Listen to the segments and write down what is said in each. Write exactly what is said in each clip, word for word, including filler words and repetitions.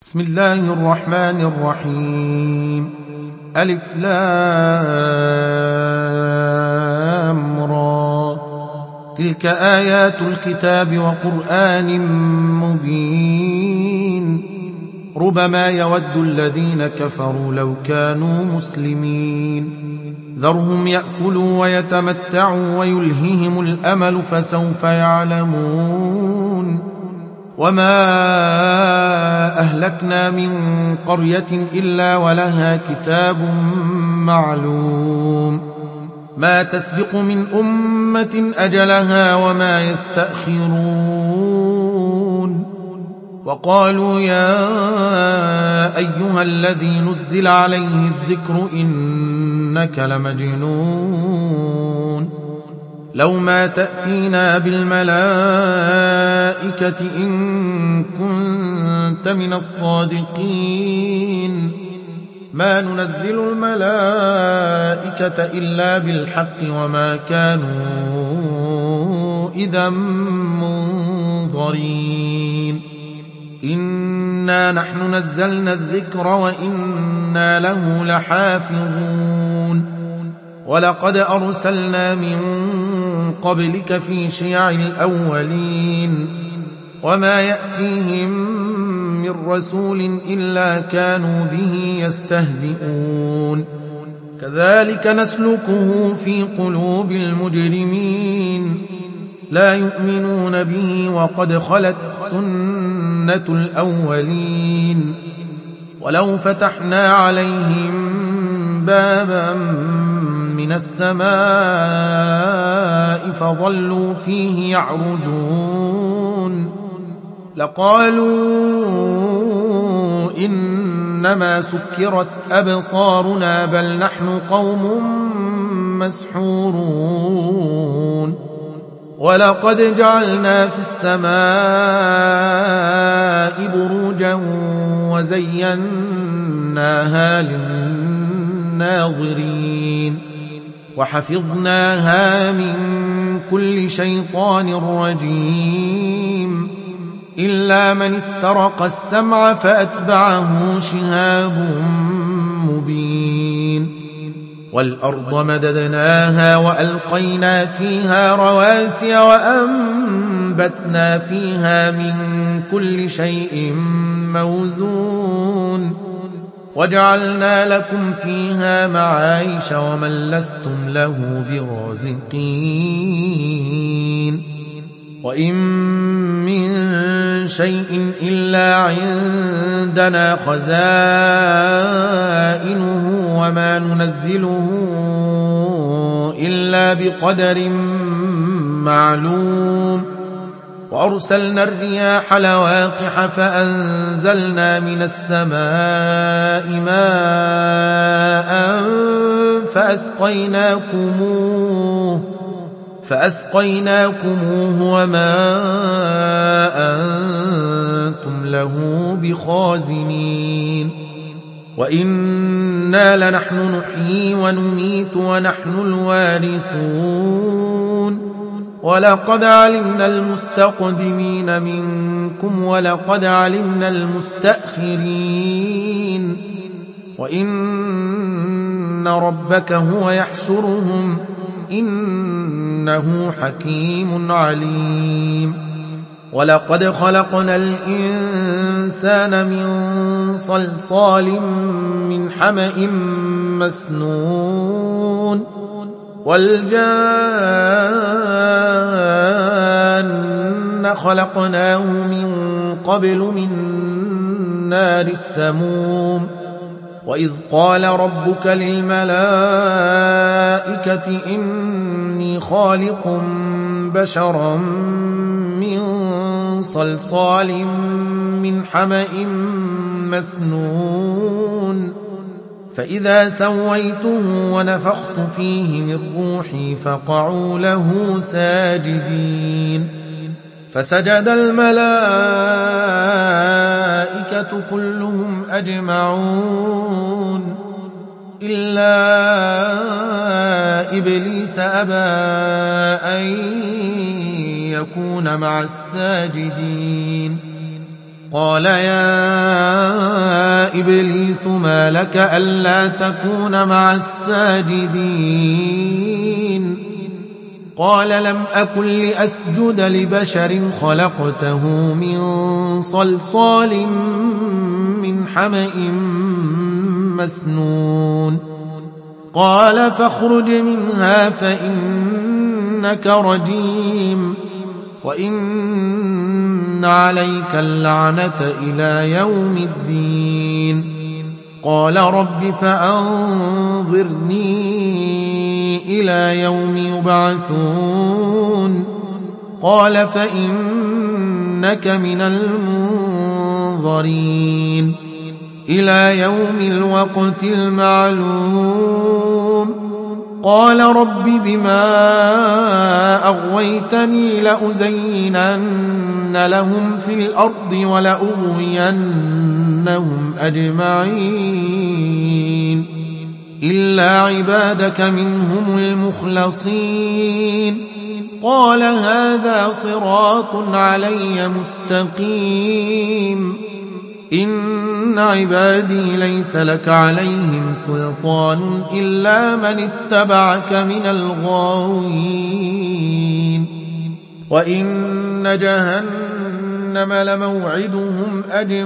بسم الله الرحمن الرحيم. ألف لام را. تلك آيات الكتاب وقرآن مبين. ربما يود الذين كفروا لو كانوا مسلمين. ذرهم يأكلوا ويتمتعوا ويلههم الأمل فسوف يعلمون. وما أهلكنا من قرية إلا ولها كتاب معلوم ما تسبق من أمة أجلها وما يستأخرون. وقالوا يا أيها الذي نزل عليه الذكر إنك لمجنون لو ما تأتينا بالملائكة إن كنت من الصادقين. ما ننزل الملائكة إلا بالحق وما كانوا إذا منظرين. إنا نحن نزلنا الذكر وإنا له لحافظون. ولقد أرسلنا من قبلك في شيع الأولين وما يأتيهم من رسول إلا كانوا به يستهزئون. كذلك نسلكه في قلوب المجرمين لا يؤمنون به وقد خلت سنة الأولين. ولو فتحنا عليهم بابا من السماء فظلوا فيه يعرجون لقالوا إنما سكرت أبصارنا بل نحن قوم مسحورون. ولقد جعلنا في السماء بروجا وزيناها للناظرين وحفظناها من كل شيطان رجيم إلا من استرق السمع فأتبعه شهاب مبين. والأرض مددناها وألقينا فيها رواسي وأنبتنا فيها من كل شيء موزون وجعلنا لكم فيها معايش ومن لستم له برازقين. وإن من شيء إلا عندنا خزائنه وما ننزله إلا بقدر معلوم. وأرسلنا الرياح لواقح فأنزلنا من السماء ماء فأسقيناكموه فأسقيناكموه وما أنتم له بخازنين. وإنا لنحن نحيي ونميت ونحن الوارثون. ولقد علمنا المستقدمين منكم ولقد علمنا المستأخرين. وإن ربك هو يحشرهم إنه حكيم عليم. ولقد خلقنا الإنسان من صلصال من حمأ مسنون والجان خلقناه من قبل من نار السموم. وإذ قال ربك للملائكة إني خالق بشرا من صلصال من حمأ مسنون فإذا سويته ونفخت فيه من روحي فقعوا له ساجدين. فسجد الملائكة كلهم أجمعون إلا إبليس أبى أن يكون مع الساجدين. قال يا إبليس ما لك ألا تكون مع الساجدين قال لم أكن لأسجد لبشر خلقته من صلصال من حمأ مسنون قال فاخرج منها فإنك رجيم وإن عليك اللعنة إلى يوم الدين قال رب فأنظرني إلى يوم يبعثون قال فإنك من المنظرين إلى يوم الوقت المعلوم قال رب بما أغويتني لأزينن لهم في الأرض ولأغوينهم أجمعين إلا عبادك منهم المخلصين قال هذا صراط علي مستقيم إن عبادي ليس لك عليهم سلطان إلا من اتبعك من الغاوين وإن جهنم لموعدهم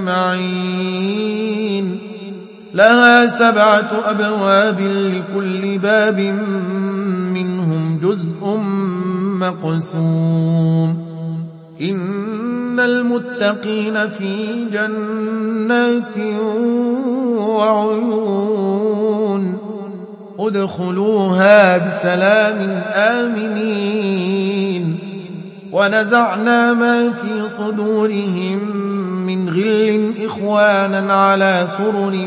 أجمعين لها سبعة أبواب لكل باب منهم جزء مقسوم إن المتقين في جنات وعيون ادخلوها بسلام آمنين ونزعنا ما في صدورهم من غل إخوانا على سرر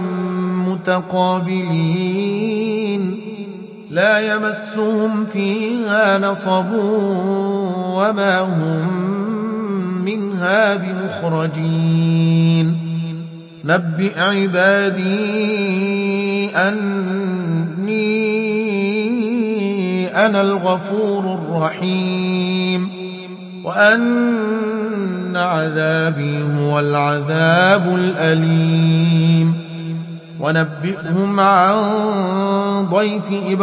متقابلين لا يمسهم فيها نصب وما هم منها بمخرجين نبئ عبادي أني أنا الغفور الرحيم وأن عذابي هو العذاب الأليم ونبئهم عن ضيف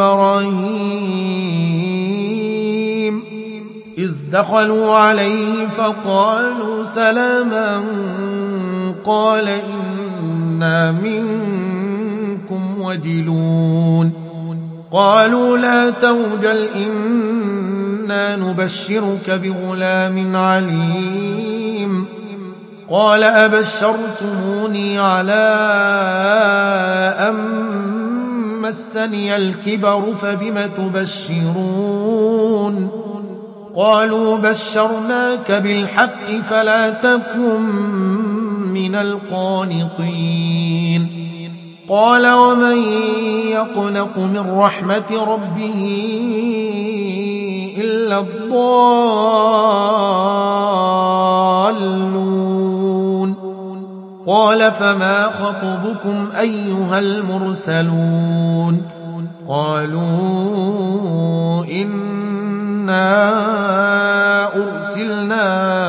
إبراهيم إذ دخلوا عليه فقالوا سلاما قال إنا منكم وجلون قالوا لا توجل إنا نبشرك بغلام عليم قال أبشرتموني على أن مسني الكبر فبم تبشرون قالوا بشرناك بالحق فلا تكن من القانطين قال ومن يقنط من رحمة ربه إلا الضالون قال فما خطبكم أيها المرسلون قالوا إنا أرسلنا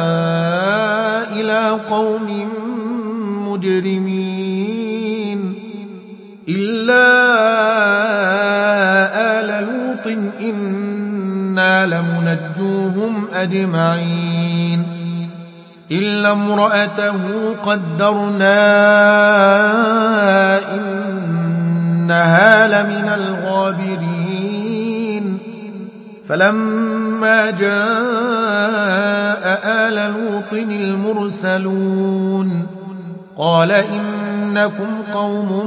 إلى قوم مجرمين إلا آل لوط إنا لمنجوهم أجمعين إلا امرأته قدرنا إنها لمن الغابرين فلما جاء آل لوط المرسلون قال إنكم قوم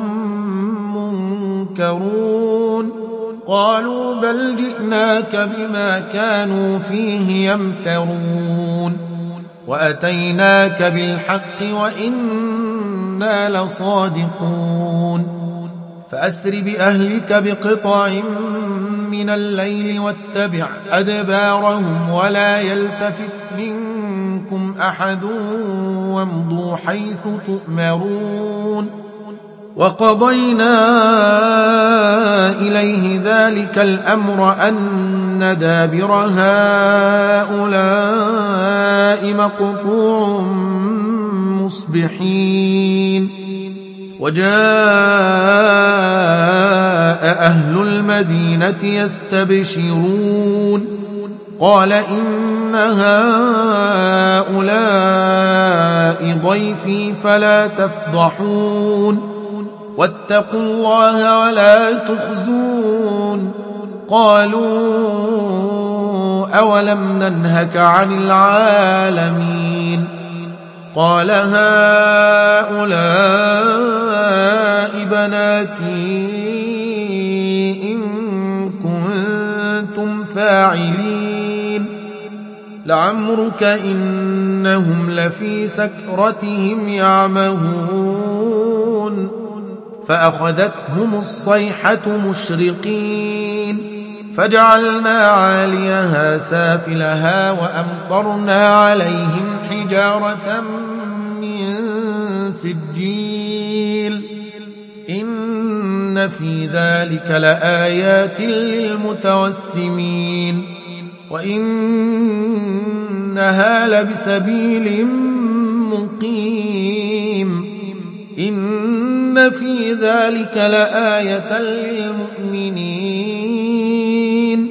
منكرون قالوا بل جئناك بما كانوا فيه يمترون وأتيناك بالحق وإنا لصادقون فأسر بأهلك بقطع من الليل واتبع أدبارهم ولا يلتفت منكم أحد وامضوا حيث تؤمرون وقضينا إليه ذلك الأمر أن دابر هؤلاء مقطوع مصبحين وجاء أهل المدينة يستبشرون قال إن هؤلاء ضيفي فلا تفضحون واتقوا الله ولا تخزون قالوا أولم ننهك عن العالمين قال هؤلاء بناتي إن كنتم فاعلين لعمرك إنهم لفي سكرتهم يعمهون فأخذتهم الصيحة مشرقين فجعلنا عاليها سافلها وأمطرنا عليهم حجارة من سجيل إن في ذلك لآيات للمتوسمين وإنها لبسبيل مقيم إن في ذلك لآية للمؤمنين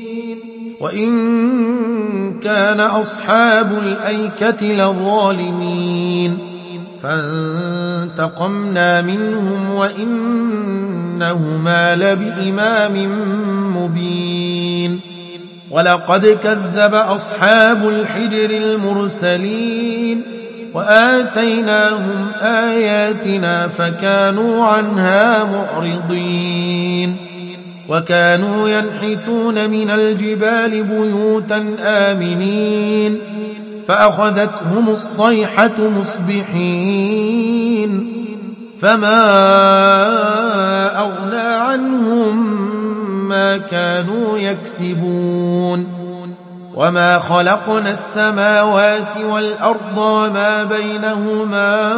وإن كان أصحاب الأيكة لظالمين فانتقمنا منهم وإنهما لبإمام مبين ولقد كذب أصحاب الحجر المرسلين وآتيناهم آياتنا فكانوا عنها معرضين وكانوا ينحتون من الجبال بيوتا آمنين فأخذتهم الصيحة مصبحين فما أغنى عنهم ما كانوا يكسبون وما خلقنا السماوات والأرض وما بينهما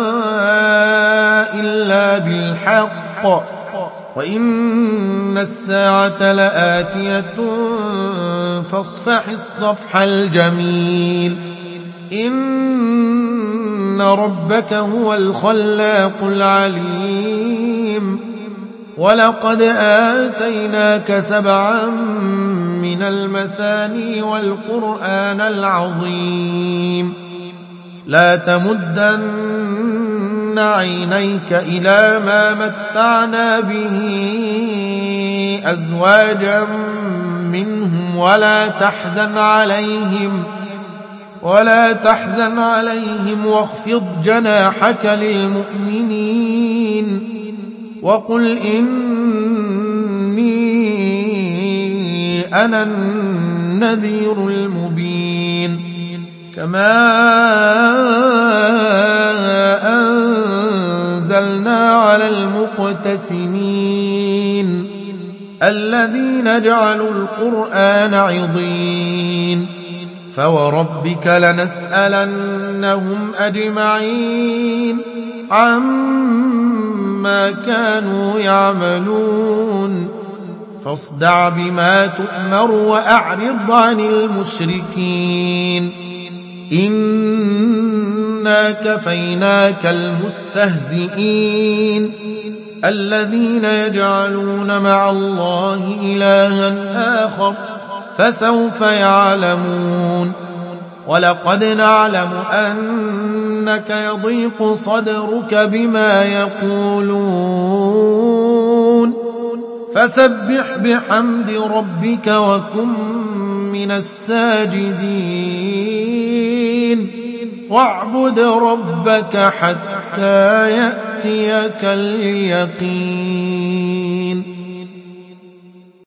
إلا بالحق وإن الساعة لآتية فاصفح الصفح الجميل إن ربك هو الخلاق العليم ولقد آتيناك سبعا من المثاني والقرآن العظيم لا تمدن عينيك إلى ما متعنا به أزواجا منهم ولا تحزن عليهم ولا تحزن عليهم واخفض جناحك للمؤمنين وقل إني أنا النذير المبين كما أنزلنا على المقتسمين الذين جعلوا القرآن عضين فوربك لنسألنهم أجمعين عما كانوا يعملون فاصدع بما تؤمر وأعرض عن المشركين إنا كفيناك المستهزئين الذين يجعلون مع الله إلها آخر فسوف يعلمون ولقد نعلم أنك يضيق صدرك بما يقولون فسبح بحمد ربك وكن من الساجدين واعبد ربك حتى يأتيك اليقين.